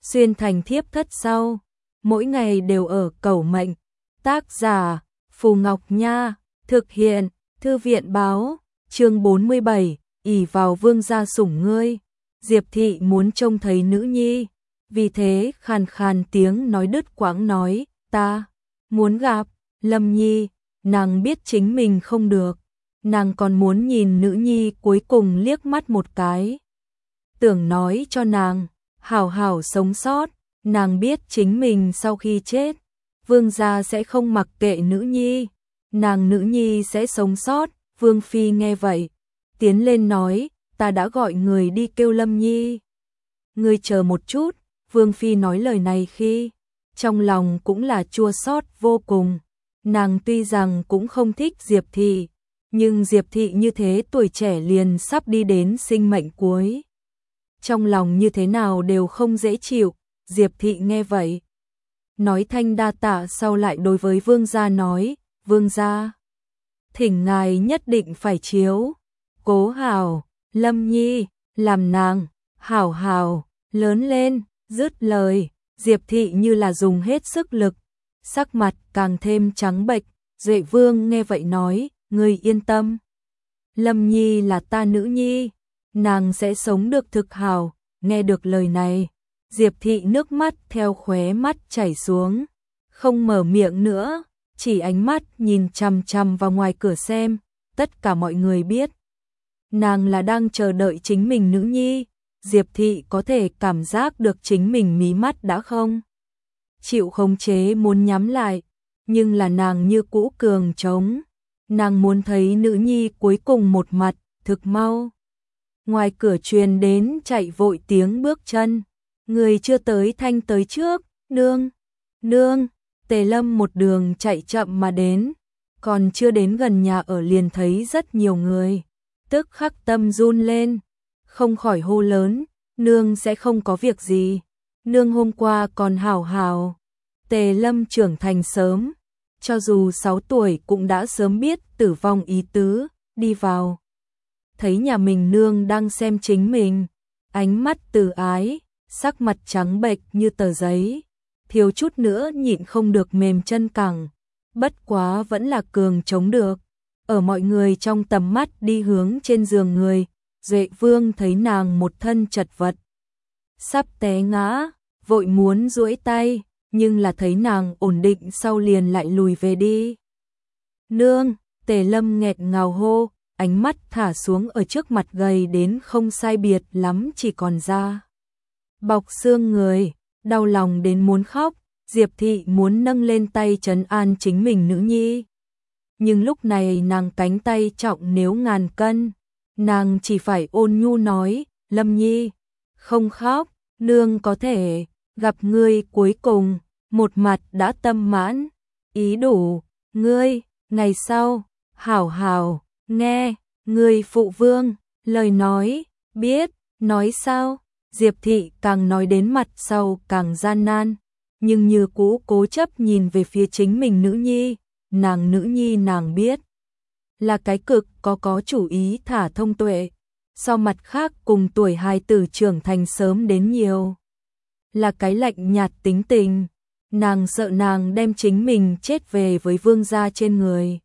xuyên thành thiếp thất sau, mỗi ngày đều ở cầu mệnh. Tác giả Phù Ngọc Nha, thực hiện Thư viện báo, chương 47, ỷ vào vương gia sủng ngươi. Diệp thị muốn trông thấy nữ nhi, vì thế khàn khàn tiếng nói đứt quãng nói, ta muốn gặp Lâm Nhi. Nàng biết chính mình không được, nàng còn muốn nhìn nữ nhi cuối cùng liếc mắt một cái. Tưởng nói cho nàng, hảo hảo sống sót, nàng biết chính mình sau khi chết, vương gia sẽ không mặc kệ nữ nhi, nàng nữ nhi sẽ sống sót. Vương phi nghe vậy, tiến lên nói, ta đã gọi người đi kêu Lâm Nhi. Ngươi chờ một chút. Vương phi nói lời này khi trong lòng cũng là chua xót vô cùng. Nàng tuy rằng cũng không thích Diệp thị, nhưng Diệp thị như thế tuổi trẻ liền sắp đi đến sinh mệnh cuối, trong lòng như thế nào đều không dễ chịu. Diệp thị nghe vậy, nói thanh đa tạ, sau lại đối với vương gia nói, vương gia, thỉnh ngài nhất định phải chiếu cố hảo Lâm Nhi, làm nàng hảo hảo lớn lên. Dứt lời, Diệp thị như là dùng hết sức lực, sắc mặt càng thêm trắng bệch. Duệ Vương nghe vậy nói, ngươi yên tâm, Lâm Nhi là ta nữ nhi, nàng sẽ sống được thực hảo. Nghe được lời này, Diệp thị nước mắt theo khóe mắt chảy xuống, không mở miệng nữa, chỉ ánh mắt nhìn chằm chằm vào ngoài cửa xem. Tất cả mọi người biết, nàng là đang chờ đợi chính mình nữ nhi. Diệp thị có thể cảm giác được chính mình mí mắt đã không chịu khống chế muốn nhắm lại, nhưng là nàng như cũ cường trống. Nàng muốn thấy nữ nhi cuối cùng một mặt. Thực mau, ngoài cửa truyền đến chạy vội tiếng bước chân. Người chưa tới thanh tới trước, nương, nương. Tề Lâm một đường chạy chậm mà đến, còn chưa đến gần nhà ở liền thấy rất nhiều người, tức khắc tâm run lên, không khỏi hô lớn, nương sẽ không có việc gì, nương hôm qua còn hảo hảo. Tề Lâm trưởng thành sớm, cho dù 6 tuổi cũng đã sớm biết tử vong ý tứ, đi vào, thấy nhà mình nương đang xem chính mình, ánh mắt từ ái, sắc mặt trắng bệch như tờ giấy, thiếu chút nữa nhịn không được mềm chân cẳng, bất quá vẫn là cường chống được. Ở mọi người trong tầm mắt đi hướng trên giường người, Duệ Vương thấy nàng một thân chật vật, sắp té ngã, vội muốn duỗi tay, nhưng là thấy nàng ổn định sau liền lại lùi về đi. Nương, Tề Lâm nghẹt ngào hô, ánh mắt thả xuống ở trước mặt gầy đến không sai biệt lắm chỉ còn da bọc xương người, đau lòng đến muốn khóc. Diệp thị muốn nâng lên tay trấn an chính mình nữ nhi, nhưng lúc này nàng cánh tay trọng nếu ngàn cân, nàng chỉ phải ôn nhu nói, Lâm Nhi, không khóc, nương có thể gặp ngươi cuối cùng, một mặt đã tâm mãn, ý đủ, ngươi, ngày sau, hảo hảo, nghe, ngươi phụ vương, lời nói, biết, nói sao. Diệp thị càng nói đến mặt sau càng gian nan, nhưng như cũ cố chấp nhìn về phía chính mình nữ nhi. Nàng nữ nhi nàng biết, là cái cực có chủ ý thả thông tuệ, so mặt khác cùng tuổi hài tử trưởng thành sớm đến nhiều, là cái lạnh nhạt tính tình. Nàng sợ nàng đem chính mình chết về với vương gia trên người,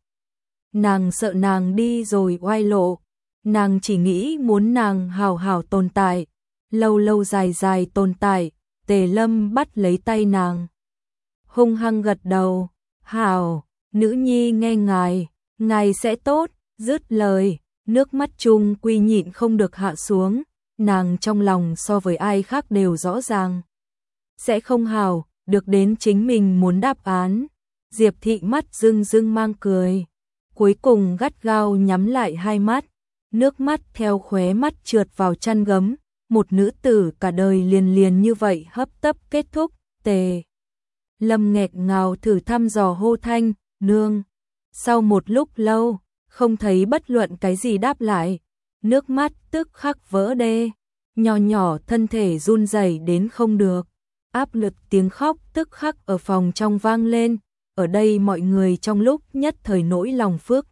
nàng sợ nàng đi rồi oai lộ, nàng chỉ nghĩ muốn nàng hảo hảo tồn tại, lâu lâu dài dài tồn tại. Tề Lâm bắt lấy tay nàng, hung hăng gật đầu, hảo, nữ nhi nghe ngài, ngài sẽ tốt. Dứt lời, nước mắt chung quy nhịn không được hạ xuống, nàng trong lòng so với ai khác đều rõ ràng, sẽ không hảo, được đến chính mình muốn đáp án. Diệp thị mắt rưng rưng mang cười, cuối cùng gắt gao nhắm lại hai mắt, nước mắt theo khóe mắt trượt vào chăn gấm. Một nữ tử cả đời liền liền như vậy hấp tấp kết thúc. Tề Lâm nghẹt ngào thử thăm dò hô thanh, nương. Sau một lúc lâu, không thấy bất luận cái gì đáp lại, nước mắt tức khắc vỡ đê, nhỏ nhỏ thân thể run rẩy đến không được, áp lực tiếng khóc tức khắc ở phòng trong vang lên. Ở đây mọi người trong lúc nhất thời nỗi lòng phức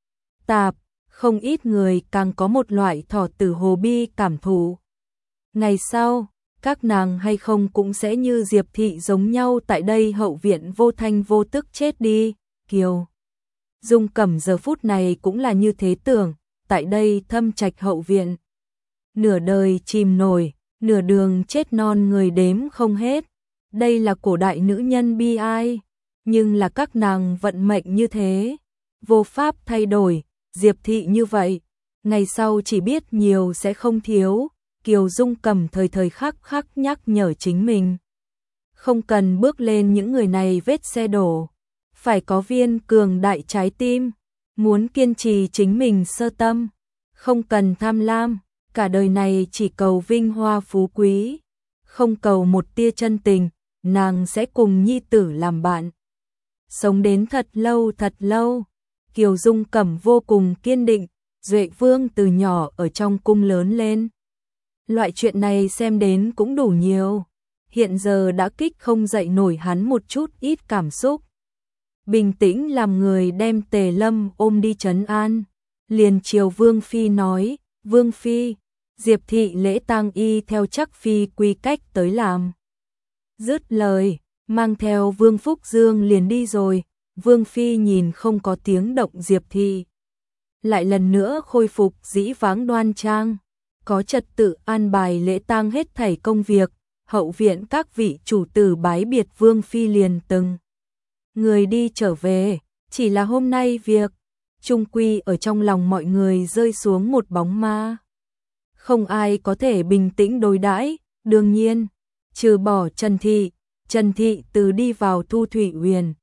tạp, không ít người càng có một loại thọ tử hồ bi cảm thụ. Ngày sau, các nàng hay không cũng sẽ như Diệp Thị giống nhau tại đây hậu viện vô thanh vô tức chết đi. Kiều Dung Cẩm giờ phút này cũng là như thế tưởng, tại đây Thâm Trạch hậu viện. Nửa đời chìm nổi, nửa đường chết non người đếm không hết. Đây là cổ đại nữ nhân bi ai, nhưng là các nàng vận mệnh như thế, vô pháp thay đổi. Diệp Thị như vậy, ngày sau chỉ biết nhiều sẽ không thiếu. Kiều Dung Cẩm thời thời khắc khắc nhắc nhở chính mình, không cần bước lên những người này vết xe đổ, phải có viên cường đại trái tim, muốn kiên trì chính mình sơ tâm, không cần tham lam, cả đời này chỉ cầu vinh hoa phú quý, không cầu một tia chân tình, nàng sẽ cùng nhi tử làm bạn, sống đến thật lâu thật lâu. Kiều Dung Cẩm vô cùng kiên định. Duệ Vương từ nhỏ ở trong cung lớn lên, loại chuyện này xem đến cũng đủ nhiều, hiện giờ đã kích không dậy nổi hắn một chút ít cảm xúc. Bình tĩnh làm người đem Tề Lâm ôm đi trấn an, liền chiều Vương Phi nói, Vương Phi, Diệp Thị lễ tang y theo chắc Phi quy cách tới làm. Dứt lời, mang theo Vương Phúc Dương liền đi rồi. Vương Phi nhìn không có tiếng động Diệp Thị, lại lần nữa khôi phục dĩ vãng đoan trang, có trật tự an bài lễ tang hết thảy công việc. Hậu viện các vị chủ tử bái biệt Vương Phi liền từng người đi trở về, chỉ là hôm nay việc chung quy ở trong lòng mọi người rơi xuống một bóng ma, không ai có thể bình tĩnh đối đãi. Đương nhiên trừ bỏ Trần Thị. Trần Thị từ đi vào Thu Thủy Uyển,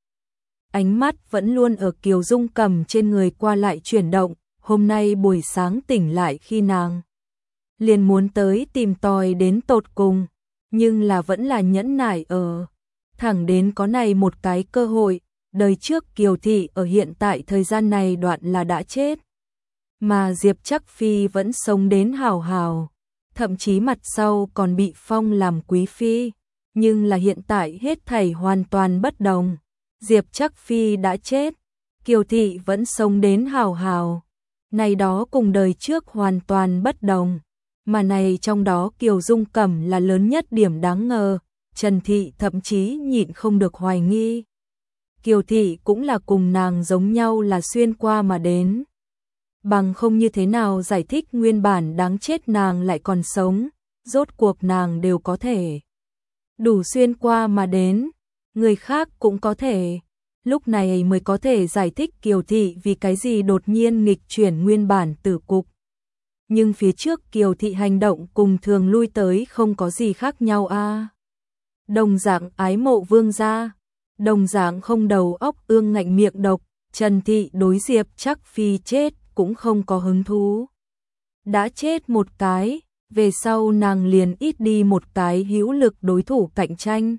ánh mắt vẫn luôn ở Kiều Dung Cẩm trên người qua lại chuyển động. Hôm nay buổi sáng tỉnh lại khi nàng liền muốn tới tìm tòi đến tột cùng, nhưng là vẫn là nhẫn nại ở. Thẳng đến có này một cái cơ hội, đời trước Kiều Thị ở hiện tại thời gian này đoạn là đã chết, mà Diệp Chắc Phi vẫn sống đến hào hào, thậm chí mặt sau còn bị phong làm quý phi, nhưng là hiện tại hết thảy hoàn toàn bất đồng. Diệp Chắc Phi đã chết, Kiều Thị vẫn sống đến hào hào, này đó cùng đời trước hoàn toàn bất đồng, mà này trong đó Kiều Dung Cẩm là lớn nhất điểm đáng ngờ. Trần Thị thậm chí nhịn không được hoài nghi, Kiều Thị cũng là cùng nàng giống nhau là xuyên qua mà đến, bằng không như thế nào giải thích nguyên bản đáng chết nàng lại còn sống, rốt cuộc nàng đều có thể đủ xuyên qua mà đến, người khác cũng có thể, lúc này mới có thể giải thích Kiều Thị vì cái gì đột nhiên nghịch chuyển nguyên bản tử cục. Nhưng phía trước Kiều Thị hành động cùng thường lui tới không có gì khác nhau a. Đồng dạng ái mộ vương gia, đồng dạng không đầu óc ương ngạnh miệng độc, Trần Thị đối Diệp Chắc Phi chết cũng không có hứng thú. Đã chết một cái, về sau nàng liền ít đi một cái hữu lực đối thủ cạnh tranh.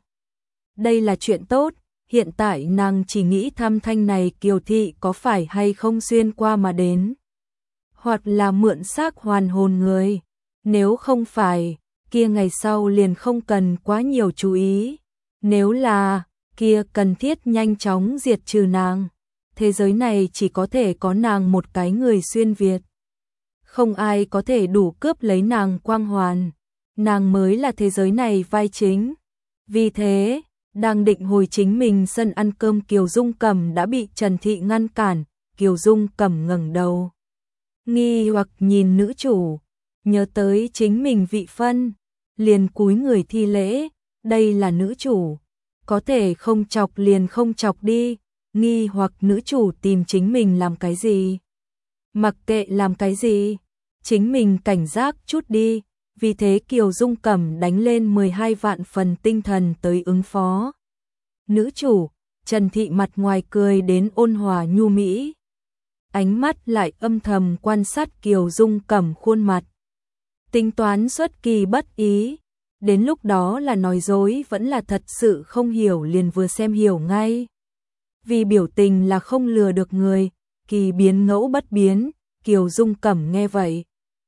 Đây là chuyện tốt, hiện tại nàng chỉ nghĩ thăm thanh này Kiều Thị có phải hay không xuyên qua mà đến, hoặc là mượn xác hoàn hồn người, nếu không phải, kia ngày sau liền không cần quá nhiều chú ý, nếu là, kia cần thiết nhanh chóng diệt trừ nàng. Thế giới này chỉ có thể có nàng một cái người xuyên Việt, không ai có thể đủ cướp lấy nàng quang hoàn, nàng mới là thế giới này vai chính. Vì thế, đang định hồi chính mình sân ăn cơm, Kiều Dung Cẩm đã bị Trần Thị ngăn cản. Kiều Dung Cẩm ngẩng đầu, nghi hoặc nhìn nữ chủ, nhớ tới chính mình vị phân, liền cúi người thi lễ, đây là nữ chủ, có thể không chọc liền không chọc đi. Nghi hoặc nữ chủ tìm chính mình làm cái gì, mặc kệ làm cái gì, chính mình cảnh giác chút đi. Vì thế Kiều Dung Cẩm đánh lên 12 vạn phần tinh thần tới ứng phó. Nữ chủ, Trần Thị mặt ngoài cười đến ôn hòa nhu mỹ, ánh mắt lại âm thầm quan sát Kiều Dung Cẩm khuôn mặt, tính toán xuất kỳ bất ý. Đến lúc đó là nói dối vẫn là thật sự không hiểu liền vừa xem hiểu ngay. Vì biểu tình là không lừa được người, kỳ biến ngẫu bất biến. Kiều Dung Cẩm nghe vậy,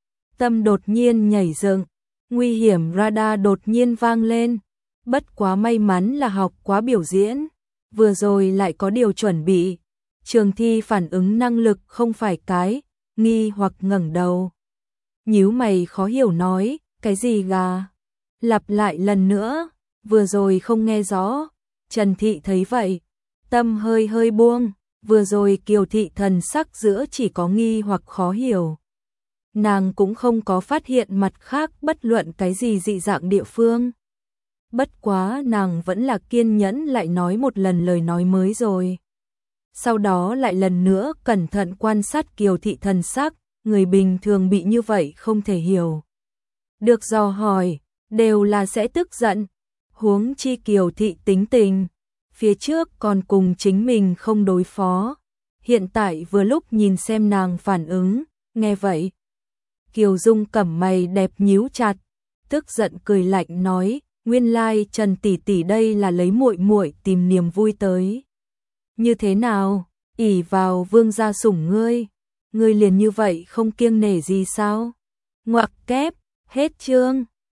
tâm đột nhiên nhảy dựng, nguy hiểm radar đột nhiên vang lên. Bất quá may mắn là học quá biểu diễn, vừa rồi lại có điều chuẩn bị. Trường Thi phản ứng năng lực không phải cái. Nghi hoặc ngẩng đầu, nhíu mày khó hiểu nói, cái gì gà? Lặp lại lần nữa, vừa rồi không nghe rõ. Trần Thị thấy vậy, tâm hơi hơi buông, vừa rồi Kiều Thị thần sắc giữa chỉ có nghi hoặc khó hiểu. Nàng cũng không có phát hiện mặt khác bất luận cái gì dị dạng địa phương. Bất quá nàng vẫn là kiên nhẫn lại nói một lần lời nói mới rồi. Sau đó lại lần nữa cẩn thận quan sát Kiều Thị thần sắc, người bình thường bị như vậy không thể hiểu. Được dò hỏi, đều là sẽ tức giận, huống chi Kiều Thị tính tình, phía trước còn cùng chính mình không đối phó. Hiện tại vừa lúc nhìn xem nàng phản ứng, nghe vậy. Kiều Dung cẩm mày đẹp nhíu chặt, tức giận cười lạnh nói, nguyên lai Trần tỷ tỷ đây là lấy muội muội tìm niềm vui tới. Như thế nào, ỷ vào vương gia sủng ngươi liền như vậy không kiêng nể gì sao? Ngoặc kép, hết chương.